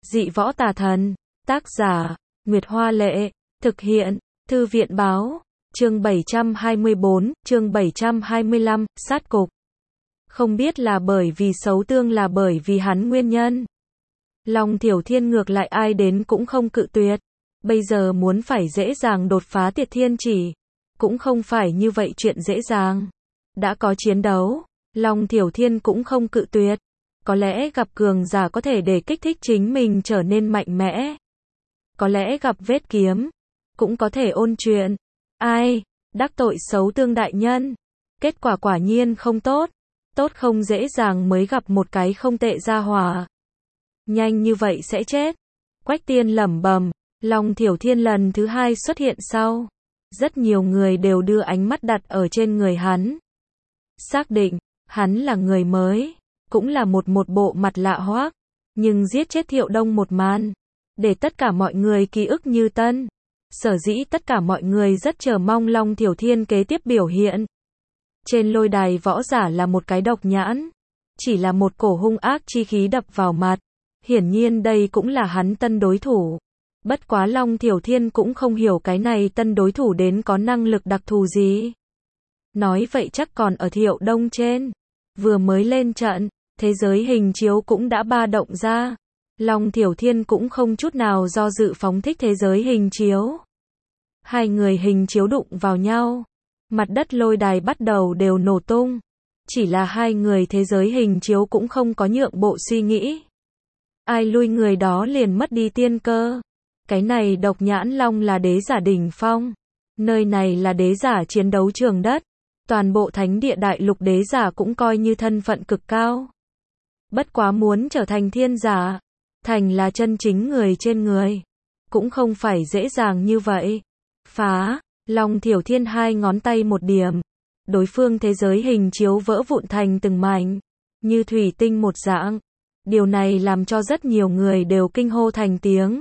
Dị võ tà thần. Tác giả, Nguyệt Hoa Lệ. Thực hiện, Thư viện Báo. Chương 724, chương 725, sát cục. Không biết là bởi vì xấu tương là bởi vì hắn nguyên nhân. Long Thiểu Thiên ngược lại ai đến cũng không cự tuyệt. Bây giờ muốn phải dễ dàng đột phá Tiệt Thiên Chỉ, cũng không phải như vậy chuyện dễ dàng. Đã có chiến đấu, Long Thiểu Thiên cũng không cự tuyệt. Có lẽ gặp cường giả có thể để kích thích chính mình trở nên mạnh mẽ. Có lẽ gặp vết kiếm, cũng có thể ôn chuyện. Ai, đắc tội xấu tương đại nhân. Kết quả quả nhiên không tốt. Tốt không dễ dàng mới gặp một cái không tệ gia hỏa. Nhanh như vậy sẽ chết. Quách Tiên lẩm bẩm. Long Thiểu Thiên lần thứ hai xuất hiện sau. Rất nhiều người đều đưa ánh mắt đặt ở trên người hắn. Xác định, hắn là người mới. Cũng là một bộ mặt lạ hoắc. Nhưng giết chết Thiệu Đông một màn. Để tất cả mọi người ký ức như tân. Sở dĩ tất cả mọi người rất chờ mong Long Thiểu Thiên kế tiếp biểu hiện. Trên lôi đài võ giả là một cái độc nhãn. Chỉ là một cổ hung ác chi khí đập vào mặt. Hiển nhiên đây cũng là hắn tân đối thủ. Bất quá Long Thiểu Thiên cũng không hiểu cái này tân đối thủ đến có năng lực đặc thù gì. Nói vậy chắc còn ở Thiệu Đông trên. Vừa mới lên trận, thế giới hình chiếu cũng đã ba động ra. Long Thiểu Thiên cũng không chút nào do dự phóng thích thế giới hình chiếu. Hai người hình chiếu đụng vào nhau. Mặt đất lôi đài bắt đầu đều nổ tung. Chỉ là hai người thế giới hình chiếu cũng không có nhượng bộ suy nghĩ. Ai lui người đó liền mất đi tiên cơ. Cái này độc nhãn long là đế giả đỉnh phong. Nơi này là đế giả chiến đấu trường đất. Toàn bộ thánh địa đại lục đế giả cũng coi như thân phận cực cao. Bất quá muốn trở thành thiên giả, thành là chân chính người trên người. Cũng không phải dễ dàng như vậy. Phá, Long Thiểu Thiên hai ngón tay một điểm. Đối phương thế giới hình chiếu vỡ vụn thành từng mảnh. Như thủy tinh một dạng. Điều này làm cho rất nhiều người đều kinh hô thành tiếng.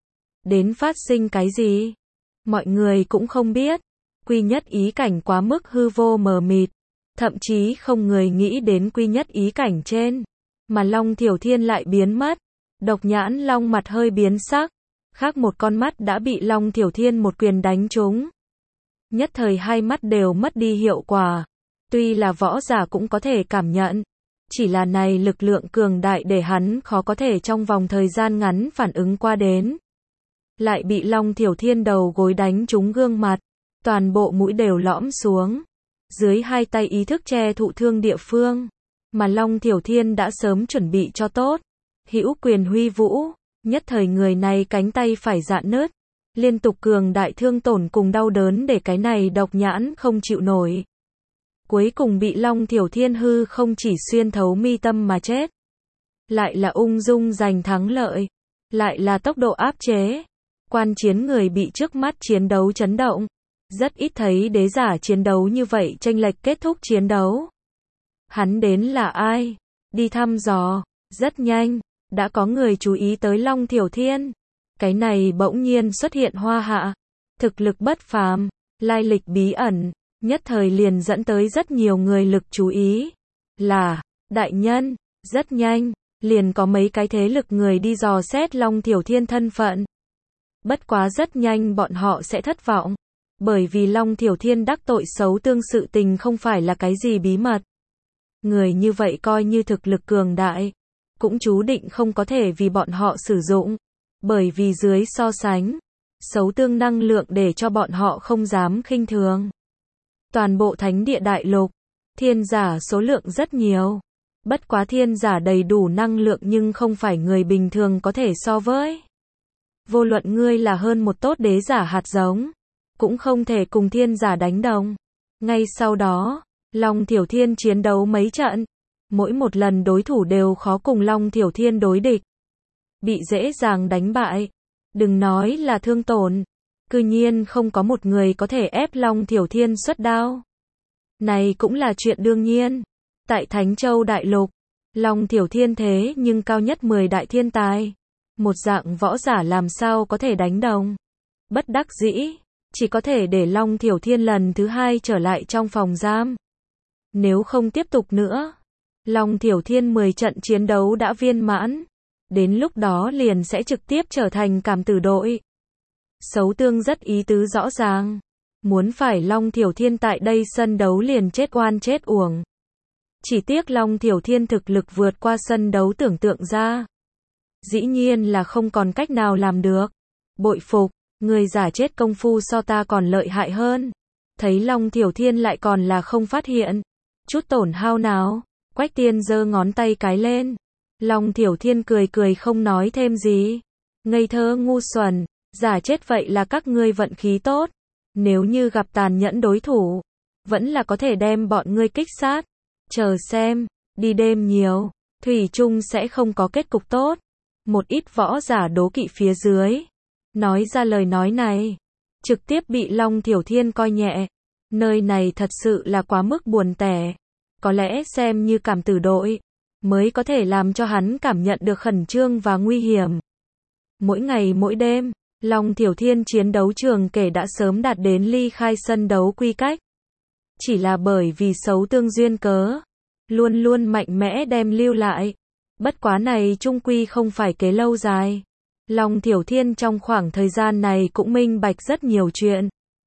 Đến phát sinh cái gì? Mọi người cũng không biết. Quy nhất ý cảnh quá mức hư vô mờ mịt. Thậm chí không người nghĩ đến quy nhất ý cảnh trên. Mà Long Thiểu Thiên lại biến mất. Độc nhãn long mặt hơi biến sắc. Khác một con mắt đã bị Long Thiểu Thiên một quyền đánh trúng. Nhất thời hai mắt đều mất đi hiệu quả. Tuy là võ giả cũng có thể cảm nhận. Chỉ là này lực lượng cường đại để hắn khó có thể trong vòng thời gian ngắn phản ứng qua đến. Lại bị Long Thiểu Thiên đầu gối đánh trúng gương mặt. Toàn bộ mũi đều lõm xuống. Dưới hai tay ý thức che thụ thương địa phương. Mà Long Thiểu Thiên đã sớm chuẩn bị cho tốt. Hữu quyền huy vũ. Nhất thời người này cánh tay phải rạn nứt. Liên tục cường đại thương tổn cùng đau đớn để cái này độc nhãn không chịu nổi. Cuối cùng bị Long Thiểu Thiên hư không chỉ xuyên thấu mi tâm mà chết. Lại là ung dung giành thắng lợi. Lại là tốc độ áp chế. Quan chiến người bị trước mắt chiến đấu chấn động. Rất ít thấy đế giả chiến đấu như vậy chênh lệch kết thúc chiến đấu. Hắn đến là ai? Đi thăm dò. Rất nhanh. Đã có người chú ý tới Long Thiểu Thiên. Cái này bỗng nhiên xuất hiện hoa hạ. Thực lực bất phàm. Lai lịch bí ẩn. Nhất thời liền dẫn tới rất nhiều người lực chú ý. Là, đại nhân. Rất nhanh. Liền có mấy cái thế lực người đi dò xét Long Thiểu Thiên thân phận. Bất quá rất nhanh bọn họ sẽ thất vọng. Bởi vì Long Thiểu Thiên đắc tội xấu tương sự tình không phải là cái gì bí mật. Người như vậy coi như thực lực cường đại. Cũng chú định không có thể vì bọn họ sử dụng. Bởi vì dưới so sánh, xấu tương năng lượng để cho bọn họ không dám khinh thường. Toàn bộ thánh địa đại lục, thiên giả số lượng rất nhiều. Bất quá thiên giả đầy đủ năng lượng nhưng không phải người bình thường có thể so với. Vô luận ngươi là hơn một tốt đế giả hạt giống, cũng không thể cùng thiên giả đánh đồng. Ngay sau đó, Long Thiểu Thiên chiến đấu mấy trận. Mỗi một lần đối thủ đều khó cùng Long Thiểu Thiên đối địch. Bị dễ dàng đánh bại. Đừng nói là thương tổn. Cư nhiên không có một người có thể ép Long Thiểu Thiên xuất đao. Này cũng là chuyện đương nhiên. Tại Thánh Châu Đại Lục, Long Thiểu Thiên thế nhưng cao nhất 10 đại thiên tài. Một dạng võ giả làm sao có thể đánh đồng. Bất đắc dĩ, chỉ có thể để Long Thiểu Thiên lần thứ hai trở lại trong phòng giam. Nếu không tiếp tục nữa, Long Thiểu Thiên 10 trận chiến đấu đã viên mãn. đến lúc đó liền sẽ trực tiếp trở thành cảm tử đội. Sấu Tương rất ý tứ rõ ràng. Muốn phải Long Thiểu Thiên tại đây sân đấu liền chết oan chết uổng. Chỉ tiếc Long Thiểu Thiên thực lực vượt qua sân đấu tưởng tượng ra. Dĩ nhiên là không còn cách nào làm được. Bội phục, người giả chết công phu so ta còn lợi hại hơn. Thấy Long Thiểu Thiên lại còn là không phát hiện chút tổn hao nào, Quách Tiên giơ ngón tay cái lên. Long Thiểu Thiên cười cười không nói thêm gì. Ngây thơ ngu xuẩn, giả chết vậy là các ngươi vận khí tốt. Nếu như gặp tàn nhẫn đối thủ, vẫn là có thể đem bọn ngươi kích sát. Chờ xem, đi đêm nhiều, thủy chung sẽ không có kết cục tốt. Một ít võ giả đố kỵ phía dưới. Nói ra lời nói này, trực tiếp bị Long Thiểu Thiên coi nhẹ. Nơi này thật sự là quá mức buồn tẻ. Có lẽ xem như cảm tử đội, mới có thể làm cho hắn cảm nhận được khẩn trương và nguy hiểm. Mỗi ngày mỗi đêm, Long Thiểu Thiên chiến đấu trường kể đã sớm đạt đến ly khai sân đấu quy cách. Chỉ là bởi vì Sấu Tương duyên cớ, luôn luôn mạnh mẽ đem lưu lại. Bất quá này chung quy không phải kế lâu dài. Long Thiểu Thiên trong khoảng thời gian này cũng minh bạch rất nhiều chuyện.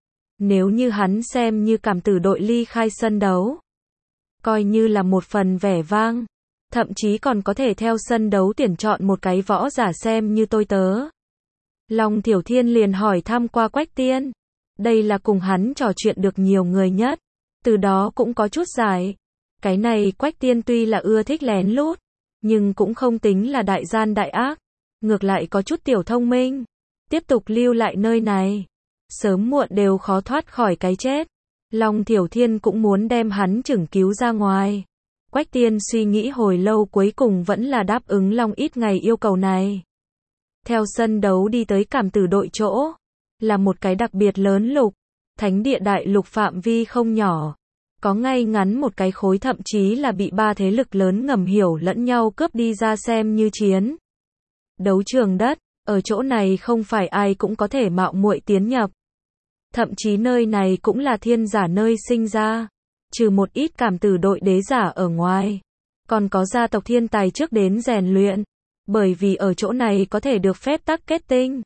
Nếu như hắn xem như cảm tử đội ly khai sân đấu, coi như là một phần vẻ vang, thậm chí còn có thể theo sân đấu tuyển chọn một cái võ giả xem như tôi tớ. Long Thiểu Thiên liền hỏi thăm qua Quách Tiên. Đây là cùng hắn trò chuyện được nhiều người nhất. Từ đó cũng có chút giải. Cái này Quách Tiên tuy là ưa thích lén lút, nhưng cũng không tính là đại gian đại ác. Ngược lại có chút tiểu thông minh. Tiếp tục lưu lại nơi này. Sớm muộn đều khó thoát khỏi cái chết. Long Thiểu Thiên cũng muốn đem hắn chửng cứu ra ngoài. Quách Tiên suy nghĩ hồi lâu cuối cùng vẫn là đáp ứng Long Ít Ngày yêu cầu này. Theo sân đấu đi tới cảm tử đội chỗ, là một cái đặc biệt lớn lục, thánh địa đại lục phạm vi không nhỏ. Có ngay ngắn một cái khối thậm chí là bị ba thế lực lớn ngầm hiểu lẫn nhau cướp đi ra xem như chiến. Đấu trường đất, ở chỗ này không phải ai cũng có thể mạo muội tiến nhập. Thậm chí nơi này cũng là thiên giả nơi sinh ra. Trừ một ít cảm tử đội đế giả ở ngoài, còn có gia tộc thiên tài trước đến rèn luyện. Bởi vì ở chỗ này có thể được phép tắc kết tinh.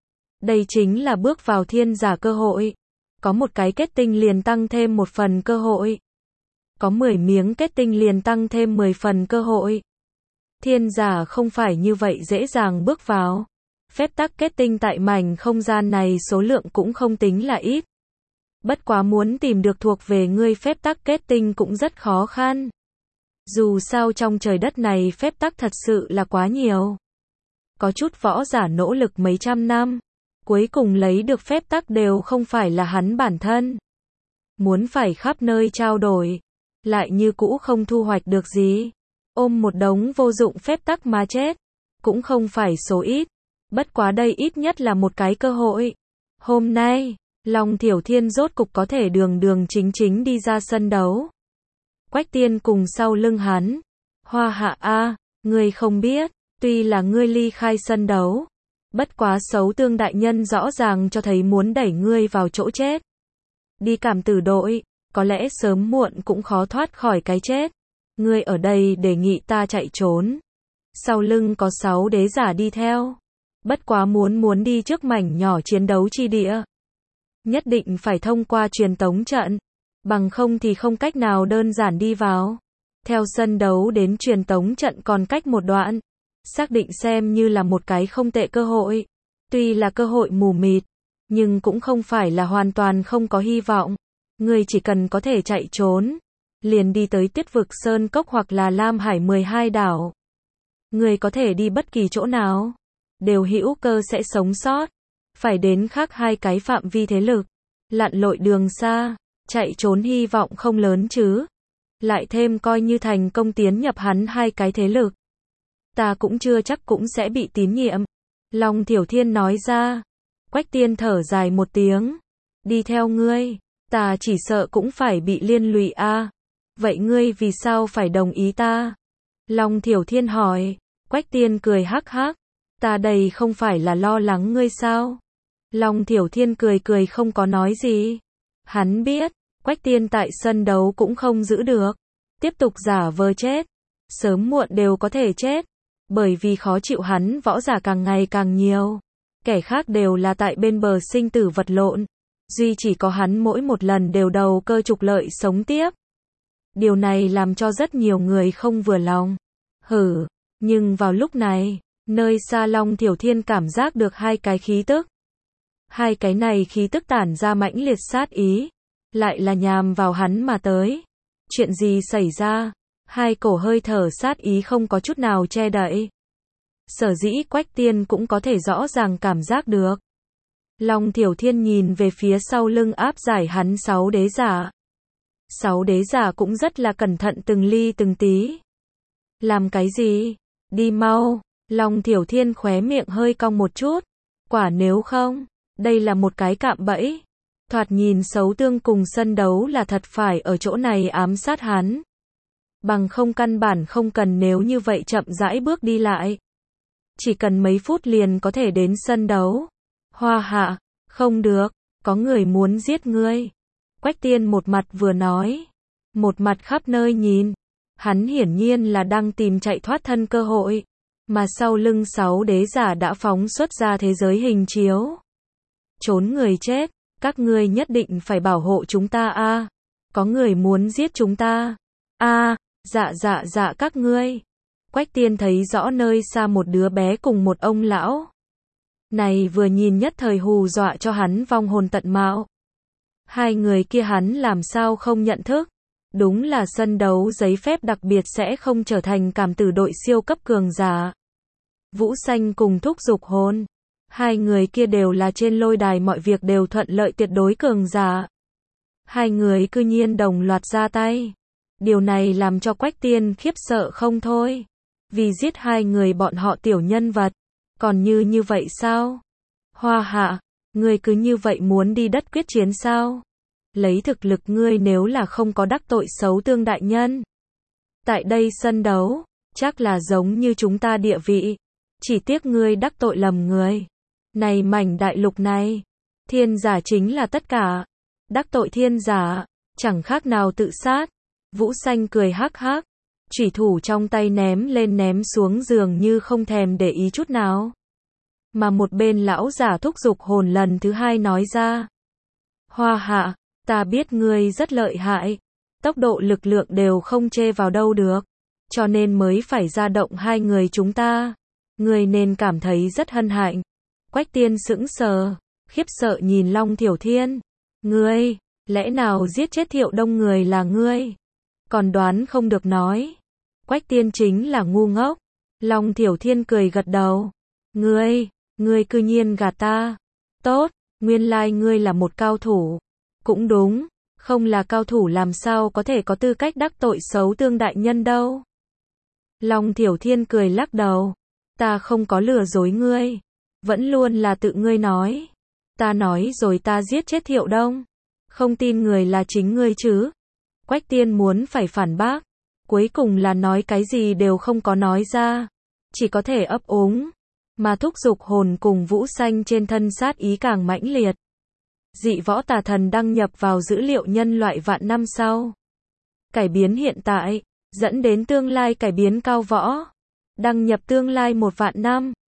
Đây chính là bước vào thiên giả cơ hội. Có một cái kết tinh liền tăng thêm một phần cơ hội. Có 10 miếng kết tinh liền tăng thêm 10 phần cơ hội. Thiên giả không phải như vậy dễ dàng bước vào. Phép tắc kết tinh tại mảnh không gian này số lượng cũng không tính là ít. Bất quá muốn tìm được thuộc về ngươi phép tắc kết tinh cũng rất khó khăn. Dù sao trong trời đất này phép tắc thật sự là quá nhiều. Có chút võ giả nỗ lực mấy trăm năm, cuối cùng lấy được phép tắc đều không phải là hắn bản thân. Muốn phải khắp nơi trao đổi, lại như cũ không thu hoạch được gì. Ôm một đống vô dụng phép tắc mà chết, cũng không phải số ít. Bất quá đây ít nhất là một cái cơ hội. Hôm nay, Long Thiểu Thiên rốt cục có thể đường đường chính chính đi ra sân đấu. Quách Tiên cùng sau lưng hắn. Hoa Hạ a, ngươi không biết, tuy là ngươi ly khai sân đấu, bất quá Sấu Tương đại nhân rõ ràng cho thấy muốn đẩy ngươi vào chỗ chết. Đi cảm tử đội, có lẽ sớm muộn cũng khó thoát khỏi cái chết. Ngươi ở đây đề nghị ta chạy trốn. Sau lưng có 6 đế giả đi theo. Bất quá muốn đi trước mảnh nhỏ chiến đấu chi địa. Nhất định phải thông qua truyền tống trận. Bằng không thì không cách nào đơn giản đi vào. Theo sân đấu đến truyền tống trận còn cách một đoạn. Xác định xem như là một cái không tệ cơ hội. Tuy là cơ hội mù mịt, nhưng cũng không phải là hoàn toàn không có hy vọng. Người chỉ cần có thể chạy trốn, liền đi tới Tuyết vực Sơn Cốc hoặc là Lam Hải 12 đảo. Người có thể đi bất kỳ chỗ nào, đều hữu cơ sẽ sống sót. Phải đến khác hai cái phạm vi thế lực, lặn lội đường xa, chạy trốn hy vọng không lớn chứ. Lại thêm coi như thành công tiến nhập hắn hai cái thế lực, ta cũng chưa chắc cũng sẽ bị tín nhiệm. Long Thiểu Thiên nói ra. Quách Tiên thở dài một tiếng. Đi theo ngươi, ta chỉ sợ cũng phải bị liên lụy a. Vậy ngươi vì sao phải đồng ý ta? Long Thiểu Thiên hỏi. Quách Tiên cười hắc hắc. Ta đây không phải là lo lắng ngươi sao? Long Thiểu Thiên cười cười không có nói gì. Hắn biết, Quách Tiên tại sân đấu cũng không giữ được. Tiếp tục giả vờ chết. Sớm muộn đều có thể chết. Bởi vì khó chịu hắn võ giả càng ngày càng nhiều. Kẻ khác đều là tại bên bờ sinh tử vật lộn. Duy chỉ có hắn mỗi một lần đều đầu cơ trục lợi sống tiếp. Điều này làm cho rất nhiều người không vừa lòng. Nhưng vào lúc này, nơi xa Long Thiểu Thiên cảm giác được hai cái khí tức. Hai cái này khí tức tản ra mãnh liệt sát ý. Lại là nhằm vào hắn mà tới. Chuyện gì xảy ra? Hai cổ hơi thở sát ý không có chút nào che đậy. Sở dĩ Quách Tiên cũng có thể rõ ràng cảm giác được. Long Thiểu Thiên nhìn về phía sau lưng áp giải hắn 6 đế giả. 6 đế giả cũng rất là cẩn thận từng ly từng tí. Làm cái gì? Đi mau. Long Thiểu Thiên khóe miệng hơi cong một chút. Quả nếu không, đây là một cái cạm bẫy. Thoạt nhìn Sấu Tương cùng sân đấu là thật phải ở chỗ này ám sát hắn. Bằng không căn bản không cần nếu như vậy chậm rãi bước đi lại. Chỉ cần mấy phút liền có thể đến sân đấu. Hoa Hạ, không được, có người muốn giết ngươi. Quách Tiên một mặt vừa nói, một mặt khắp nơi nhìn. Hắn hiển nhiên là đang tìm chạy thoát thân cơ hội. Mà sau lưng 6 đế giả đã phóng xuất ra thế giới hình chiếu. Trốn người chết, các ngươi nhất định phải bảo hộ chúng ta a. Có người muốn giết chúng ta. Dạ các ngươi. Quách Tiên thấy rõ nơi xa một đứa bé cùng một ông lão. Này vừa nhìn nhất thời hù dọa cho hắn vong hồn tận mạo. Hai người kia hắn làm sao không nhận thức. Đúng là sân đấu giấy phép đặc biệt sẽ không trở thành cảm tử đội siêu cấp cường giả. Vũ Xanh cùng Thúc Dục Hồn. Hai người kia đều là trên lôi đài mọi việc đều thuận lợi tuyệt đối cường giả. Hai người cư nhiên đồng loạt ra tay. Điều này làm cho Quách Tiên khiếp sợ không thôi. Vì giết hai người bọn họ tiểu nhân vật. Còn như vậy sao? Hoa Hạ, ngươi cứ như vậy muốn đi đất quyết chiến sao? Lấy thực lực ngươi nếu là không có đắc tội Sấu Tương đại nhân. Tại đây sân đấu, chắc là giống như chúng ta địa vị. Chỉ tiếc ngươi đắc tội lầm người. Này mảnh đại lục này, thiên giả chính là tất cả. Đắc tội thiên giả, chẳng khác nào tự sát. Vũ Xanh cười hắc hắc. Chủy thủ trong tay ném lên ném xuống dường như không thèm để ý chút nào. Mà một bên lão giả Thúc Dục Hồn lần thứ hai nói ra. Hoa Hạ, ta biết ngươi rất lợi hại. Tốc độ lực lượng đều không chê vào đâu được. Cho nên mới phải ra động hai người chúng ta. Ngươi nên cảm thấy rất hân hạnh. Quách Tiên sững sờ, khiếp sợ nhìn Long Thiểu Thiên. Ngươi, lẽ nào giết chết Thiệu Đông người là ngươi? Còn đoán không được nói. Quách Tiên chính là ngu ngốc. Long Thiểu Thiên cười gật đầu. Ngươi cư nhiên gạt ta. Tốt, nguyên lai ngươi là một cao thủ. Cũng đúng, không là cao thủ làm sao có thể có tư cách đắc tội Sấu Tương đại nhân đâu. Long Thiểu Thiên cười lắc đầu. Ta không có lừa dối ngươi. Vẫn luôn là tự ngươi nói. Ta nói rồi ta giết chết Thiệu Đông. Không tin người là chính ngươi chứ. Quách Tiên muốn phải phản bác. Cuối cùng là nói cái gì đều không có nói ra. Chỉ có thể ấp úng. Mà Thúc Dục Hồn cùng Vũ Xanh trên thân sát ý càng mãnh liệt. Dị võ tà thần đăng nhập vào dữ liệu nhân loại vạn năm sau. Cải biến hiện tại, dẫn đến tương lai cải biến cao võ. Đăng nhập tương lai 1 vạn năm.